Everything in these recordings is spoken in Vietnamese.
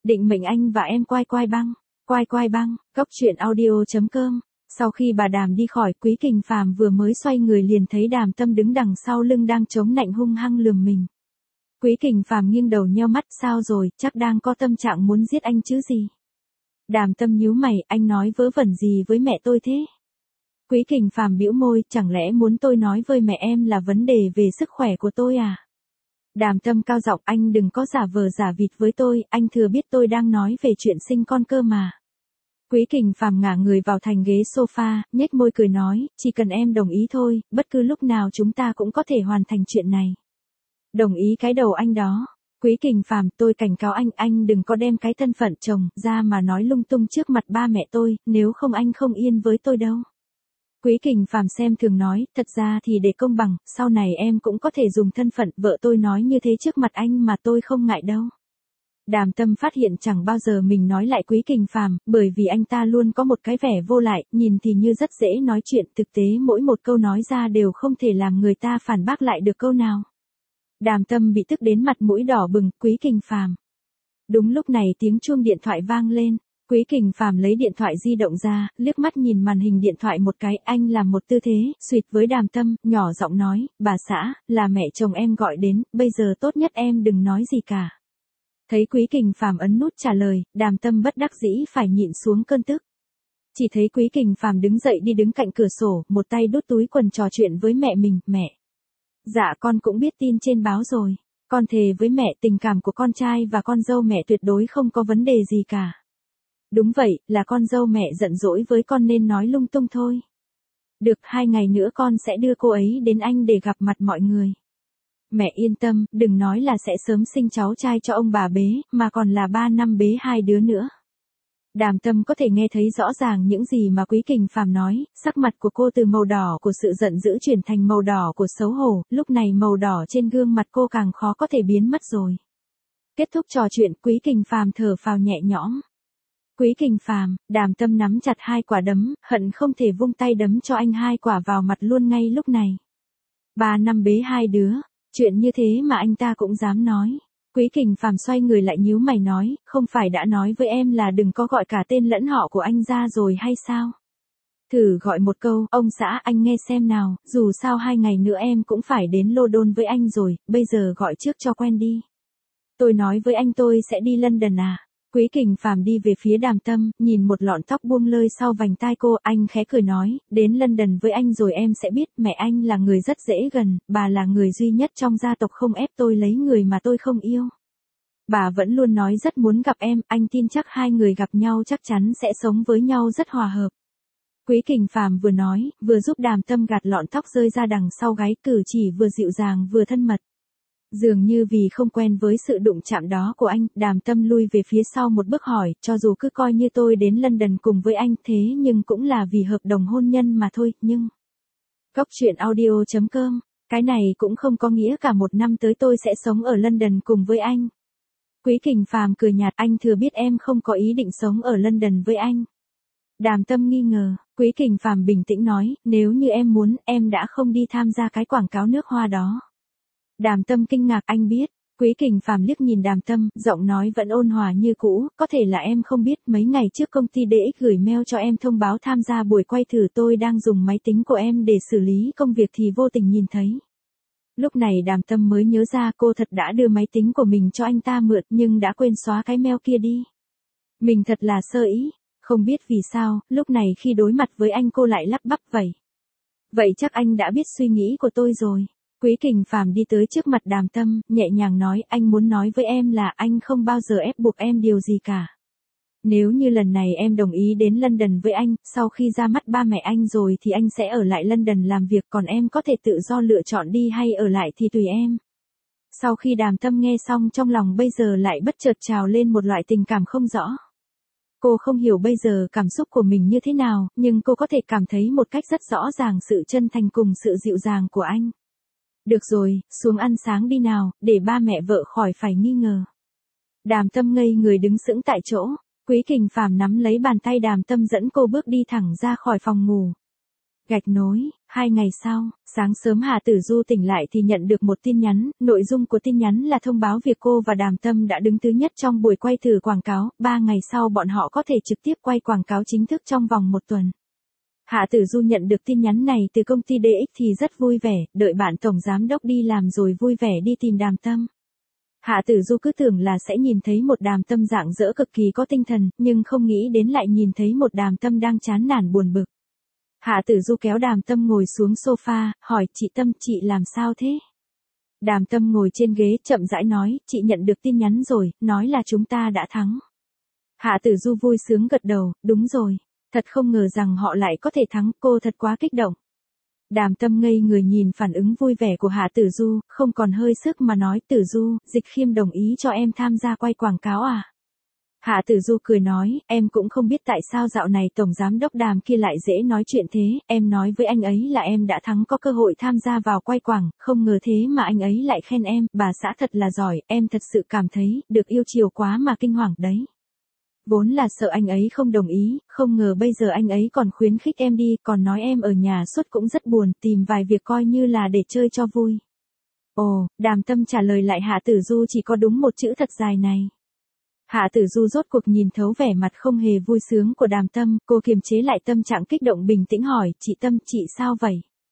Định mệnh anh và em quai quai băng. Quai quai băng, Cốc Truyện Audio.com. Sau khi bà Đàm đi khỏi, Quý Kình Phàm vừa mới xoay người liền thấy Đàm Tâm đứng đằng sau lưng đang chống nạnh hung hăng lườm mình. Quý Kình Phàm nghiêng đầu nheo mắt, sao rồi, chắc đang có tâm trạng muốn giết anh chứ gì. Đàm Tâm nhíu mày, anh nói vớ vẩn gì với mẹ tôi thế? Quý Kình Phàm bĩu môi, chẳng lẽ muốn tôi nói với mẹ em là vấn đề về sức khỏe của tôi à? Đàm Tâm cao giọng, anh đừng có giả vờ giả vịt với tôi, anh thừa biết tôi đang nói về chuyện sinh con cơ mà. Quý Kình Phàm ngả người vào thành ghế sofa, nhếch môi cười nói, chỉ cần em đồng ý thôi, bất cứ lúc nào chúng ta cũng có thể hoàn thành chuyện này. Đồng ý cái đầu anh đó. Quý Kình Phàm, tôi cảnh cáo anh đừng có đem cái thân phận chồng ra mà nói lung tung trước mặt ba mẹ tôi, nếu không anh không yên với tôi đâu. Quý Kình Phàm xem thường nói, thật ra thì để công bằng, sau này em cũng có thể dùng thân phận vợ tôi nói như thế trước mặt anh mà tôi không ngại đâu. Đàm Tâm phát hiện chẳng bao giờ mình nói lại Quý Kình Phàm, bởi vì anh ta luôn có một cái vẻ vô lại, nhìn thì như rất dễ nói chuyện, thực tế mỗi một câu nói ra đều không thể làm người ta phản bác lại được câu nào. Đàm Tâm bị tức đến mặt mũi đỏ bừng, Quý Kình Phàm. Đúng lúc này tiếng chuông điện thoại vang lên. Quý Kình Phàm lấy điện thoại di động ra, liếc mắt nhìn màn hình điện thoại một cái, anh làm một tư thế, xuyệt với Đàm Tâm, nhỏ giọng nói, bà xã, là mẹ chồng em gọi đến, bây giờ tốt nhất em đừng nói gì cả. Thấy Quý Kình Phàm ấn nút trả lời, Đàm Tâm bất đắc dĩ phải nhịn xuống cơn tức. Chỉ thấy Quý Kình Phàm đứng dậy đi đứng cạnh cửa sổ, một tay đút túi quần trò chuyện với mẹ mình, mẹ. Dạ con cũng biết tin trên báo rồi, con thề với mẹ tình cảm của con trai và con dâu mẹ tuyệt đối không có vấn đề gì cả. Đúng vậy, là con dâu mẹ giận dỗi với con nên nói lung tung thôi. Được, 2 ngày nữa con sẽ đưa cô ấy đến anh để gặp mặt mọi người. Mẹ yên tâm, đừng nói là sẽ sớm sinh cháu trai cho ông bà bế, mà còn là 3 năm bế 2 đứa nữa. Đàm Tâm có thể nghe thấy rõ ràng những gì mà Quý Kình Phàm nói, sắc mặt của cô từ màu đỏ của sự giận dữ chuyển thành màu đỏ của xấu hổ, lúc này màu đỏ trên gương mặt cô càng khó có thể biến mất rồi. Kết thúc trò chuyện, Quý Kình Phàm thở phào nhẹ nhõm. Quý Kình Phàm, Đàm Tâm nắm chặt 2 quả đấm, hận không thể vung tay đấm cho anh 2 quả vào mặt luôn ngay lúc này. 3 năm bế 2 đứa, chuyện như thế mà anh ta cũng dám nói. Quý Kình Phàm xoay người lại nhíu mày nói, không phải đã nói với em là đừng có gọi cả tên lẫn họ của anh ra rồi hay sao? Thử gọi một câu, ông xã anh nghe xem nào, dù sao 2 ngày nữa em cũng phải đến London với anh rồi, bây giờ gọi trước cho quen đi. Tôi nói với anh tôi sẽ đi London à? Quý Kình Phàm đi về phía Đàm Tâm, nhìn một lọn tóc buông lơi sau vành tai cô, anh khẽ cười nói, đến London với anh rồi em sẽ biết, mẹ anh là người rất dễ gần, bà là người duy nhất trong gia tộc không ép tôi lấy người mà tôi không yêu. Bà vẫn luôn nói rất muốn gặp em, anh tin chắc 2 người gặp nhau chắc chắn sẽ sống với nhau rất hòa hợp. Quý Kình Phàm vừa nói, vừa giúp Đàm Tâm gạt lọn tóc rơi ra đằng sau gáy, cử chỉ vừa dịu dàng vừa thân mật. Dường như vì không quen với sự đụng chạm đó của anh, Đàm Tâm lui về phía sau một bước hỏi, cho dù cứ coi như tôi đến London cùng với anh thế nhưng cũng là vì hợp đồng hôn nhân mà thôi, nhưng... Cốc Truyện Audio.com, cái này cũng không có nghĩa cả 1 năm tới tôi sẽ sống ở London cùng với anh. Quý Kình Phàm cười nhạt, anh thừa biết em không có ý định sống ở London với anh. Đàm Tâm nghi ngờ, Quý Kình Phàm bình tĩnh nói, nếu như em muốn, em đã không đi tham gia cái quảng cáo nước hoa đó. Đàm Tâm kinh ngạc, anh biết. Quý Kình Phàm liếc nhìn Đàm Tâm, giọng nói vẫn ôn hòa như cũ, có thể là em không biết, mấy ngày trước công ty DX gửi mail cho em thông báo tham gia buổi quay thử, tôi đang dùng máy tính của em để xử lý công việc thì vô tình nhìn thấy. Lúc này Đàm Tâm mới nhớ ra cô thật đã đưa máy tính của mình cho anh ta mượn nhưng đã quên xóa cái mail kia đi. Mình thật là sơ ý, không biết vì sao, lúc này khi đối mặt với anh cô lại lắp bắp vậy. Vậy chắc anh đã biết suy nghĩ của tôi rồi. Quý Kình Phàm đi tới trước mặt Đàm Tâm, nhẹ nhàng nói, anh muốn nói với em là anh không bao giờ ép buộc em điều gì cả. Nếu như lần này em đồng ý đến London với anh, sau khi ra mắt ba mẹ anh rồi thì anh sẽ ở lại London làm việc, còn em có thể tự do lựa chọn đi hay ở lại thì tùy em. Sau khi Đàm Tâm nghe xong trong lòng bây giờ lại bất chợt trào lên một loại tình cảm không rõ. Cô không hiểu bây giờ cảm xúc của mình như thế nào, nhưng cô có thể cảm thấy một cách rất rõ ràng sự chân thành cùng sự dịu dàng của anh. Được rồi, xuống ăn sáng đi nào, để ba mẹ vợ khỏi phải nghi ngờ. Đàm Tâm ngây người đứng sững tại chỗ, Quý Kình Phàm nắm lấy bàn tay Đàm Tâm dẫn cô bước đi thẳng ra khỏi phòng ngủ. Gạch nối, 2 ngày sau, sáng sớm Hạ Tử Du tỉnh lại thì nhận được một tin nhắn, nội dung của tin nhắn là thông báo việc cô và Đàm Tâm đã đứng thứ nhất trong buổi quay thử quảng cáo, 3 ngày sau bọn họ có thể trực tiếp quay quảng cáo chính thức trong vòng 1 tuần. Hạ Tử Du nhận được tin nhắn này từ công ty DX thì rất vui vẻ, đợi bạn tổng giám đốc đi làm rồi vui vẻ đi tìm Đàm Tâm. Hạ Tử Du cứ tưởng là sẽ nhìn thấy một Đàm Tâm rạng rỡ cực kỳ có tinh thần, nhưng không nghĩ đến lại nhìn thấy một Đàm Tâm đang chán nản buồn bực. Hạ Tử Du kéo Đàm Tâm ngồi xuống sofa, hỏi chị Tâm, chị làm sao thế? Đàm Tâm ngồi trên ghế chậm rãi nói, chị nhận được tin nhắn rồi, nói là chúng ta đã thắng. Hạ Tử Du vui sướng gật đầu, đúng rồi, thật không ngờ rằng họ lại có thể thắng, cô thật quá kích động. Đàm Tâm ngây người nhìn phản ứng vui vẻ của Hạ Tử Du, không còn hơi sức mà nói, Tử Du, Dịch Khiêm đồng ý cho em tham gia quay quảng cáo à? Hạ Tử Du cười nói, em cũng không biết tại sao dạo này tổng giám đốc Đàm kia lại dễ nói chuyện thế, em nói với anh ấy là em đã thắng có cơ hội tham gia vào quay quảng, không ngờ thế mà anh ấy lại khen em, bà xã thật là giỏi, em thật sự cảm thấy, được yêu chiều quá mà kinh hoàng đấy. Vốn là sợ anh ấy không đồng ý, không ngờ bây giờ anh ấy còn khuyến khích em đi, còn nói em ở nhà suốt cũng rất buồn, tìm vài việc coi như là để chơi cho vui. Ồ, Đàm Tâm trả lời lại Hạ Tử Du chỉ có đúng một chữ thật dài này. Hạ Tử Du rốt cuộc nhìn thấu vẻ mặt không hề vui sướng của Đàm Tâm, cô kiềm chế lại tâm trạng kích động bình tĩnh hỏi, chị Tâm, chị sao vậy?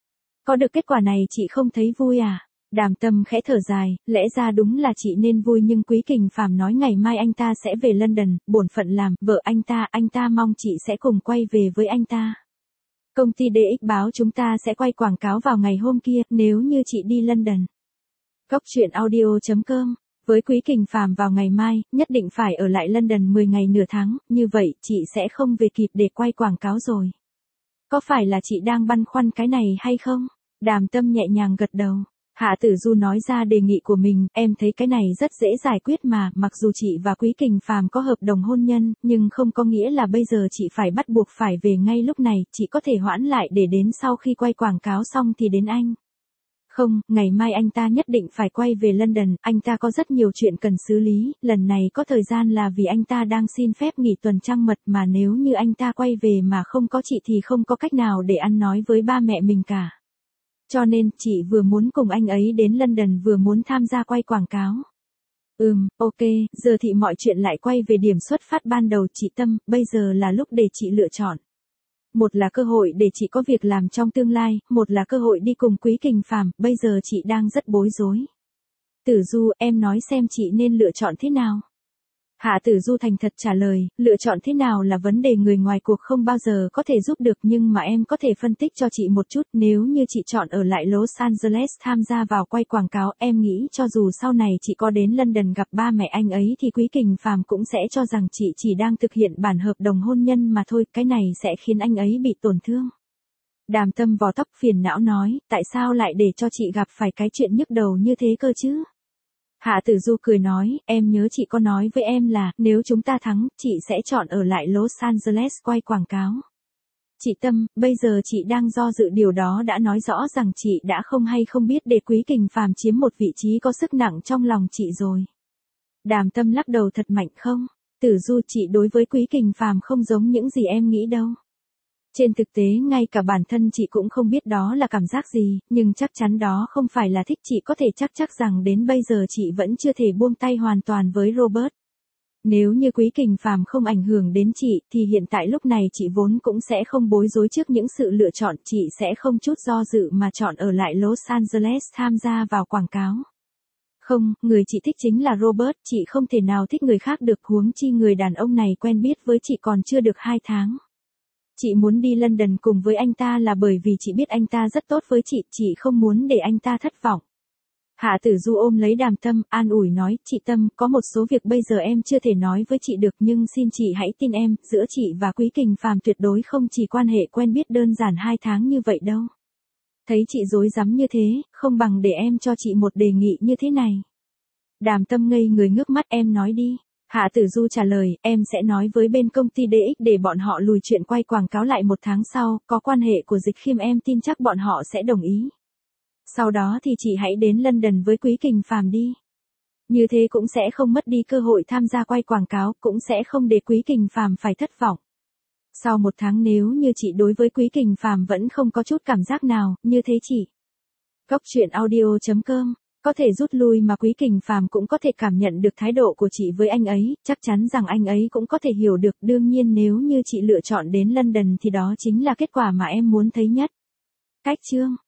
Có được kết quả này chị không thấy vui à? Đàm Tâm khẽ thở dài, lẽ ra đúng là chị nên vui nhưng Quý Kình Phàm nói ngày mai anh ta sẽ về London, bổn phận làm vợ anh ta mong chị sẽ cùng quay về với anh ta. Công ty DX báo chúng ta sẽ quay quảng cáo vào ngày hôm kia, nếu như chị đi London. Cốc truyện audio.com. Với Quý Kình Phàm vào ngày mai, nhất định phải ở lại London 10 ngày nửa tháng, như vậy chị sẽ không về kịp để quay quảng cáo rồi. Có phải là chị đang băn khoăn cái này hay không? Đàm Tâm nhẹ nhàng gật đầu. Hạ Tử Du nói ra đề nghị của mình, em thấy cái này rất dễ giải quyết mà, mặc dù chị và Quý Kình Phàm có hợp đồng hôn nhân, nhưng không có nghĩa là bây giờ chị phải bắt buộc phải về ngay lúc này, chị có thể hoãn lại để đến sau khi quay quảng cáo xong thì đến anh. Không, ngày mai anh ta nhất định phải quay về London, anh ta có rất nhiều chuyện cần xử lý, lần này có thời gian là vì anh ta đang xin phép nghỉ tuần trăng mật mà nếu như anh ta quay về mà không có chị thì không có cách nào để ăn nói với ba mẹ mình cả. Cho nên, chị vừa muốn cùng anh ấy đến London vừa muốn tham gia quay quảng cáo. Ok, giờ thì mọi chuyện lại quay về điểm xuất phát ban đầu chị Tâm, bây giờ là lúc để chị lựa chọn. Một là cơ hội để chị có việc làm trong tương lai, một là cơ hội đi cùng Quý Kình Phàm, bây giờ chị đang rất bối rối. Tử Du, em nói xem chị nên lựa chọn thế nào? Hạ Tử Du thành thật trả lời, lựa chọn thế nào là vấn đề người ngoài cuộc không bao giờ có thể giúp được nhưng mà em có thể phân tích cho chị một chút, nếu như chị chọn ở lại Los Angeles tham gia vào quay quảng cáo, em nghĩ cho dù sau này chị có đến London gặp ba mẹ anh ấy thì Quý Kình Phàm cũng sẽ cho rằng chị chỉ đang thực hiện bản hợp đồng hôn nhân mà thôi, cái này sẽ khiến anh ấy bị tổn thương. Đàm Tâm vò tóc phiền não nói, tại sao lại để cho chị gặp phải cái chuyện nhức đầu như thế cơ chứ? Hạ Tử Du cười nói, em nhớ chị có nói với em là, nếu chúng ta thắng, chị sẽ chọn ở lại Los Angeles quay quảng cáo. Chị Tâm, bây giờ chị đang do dự điều đó đã nói rõ rằng chị đã không hay không biết để Quý Kình Phàm chiếm một vị trí có sức nặng trong lòng chị rồi. Đàm Tâm lắc đầu thật mạnh không? Tử Du, chị đối với Quý Kình Phàm không giống những gì em nghĩ đâu. Trên thực tế ngay cả bản thân chị cũng không biết đó là cảm giác gì, nhưng chắc chắn đó không phải là thích, chị có thể chắc rằng đến bây giờ chị vẫn chưa thể buông tay hoàn toàn với Robert. Nếu như Quý Kình Phàm không ảnh hưởng đến chị, thì hiện tại lúc này chị vốn cũng sẽ không bối rối trước những sự lựa chọn, chị sẽ không chút do dự mà chọn ở lại Los Angeles tham gia vào quảng cáo. Không, người chị thích chính là Robert, chị không thể nào thích người khác được, huống chi người đàn ông này quen biết với chị còn chưa được 2 tháng. Chị muốn đi London cùng với anh ta là bởi vì chị biết anh ta rất tốt với chị không muốn để anh ta thất vọng. Hạ Tử Du ôm lấy Đàm Tâm, an ủi nói, chị Tâm, có một số việc bây giờ em chưa thể nói với chị được nhưng xin chị hãy tin em, giữa chị và Quý Kình Phàm tuyệt đối không chỉ quan hệ quen biết đơn giản 2 tháng như vậy đâu. Thấy chị rối rắm như thế, không bằng để em cho chị một đề nghị như thế này. Đàm Tâm ngây người ngước mắt, em nói đi. Hạ Tử Du trả lời, em sẽ nói với bên công ty DX để bọn họ lùi chuyện quay quảng cáo lại 1 tháng sau, có quan hệ của Dịch Khiêm em tin chắc bọn họ sẽ đồng ý. Sau đó thì chị hãy đến London với Quý Kình Phàm đi. Như thế cũng sẽ không mất đi cơ hội tham gia quay quảng cáo, cũng sẽ không để Quý Kình Phàm phải thất vọng. Sau 1 tháng nếu như chị đối với Quý Kình Phàm vẫn không có chút cảm giác nào, như thế chị. Cốc truyện audio.com có thể rút lui mà Quý Kình Phàm cũng có thể cảm nhận được thái độ của chị với anh ấy, chắc chắn rằng anh ấy cũng có thể hiểu được, đương nhiên nếu như chị lựa chọn đến London thì đó chính là kết quả mà em muốn thấy nhất. Cách chương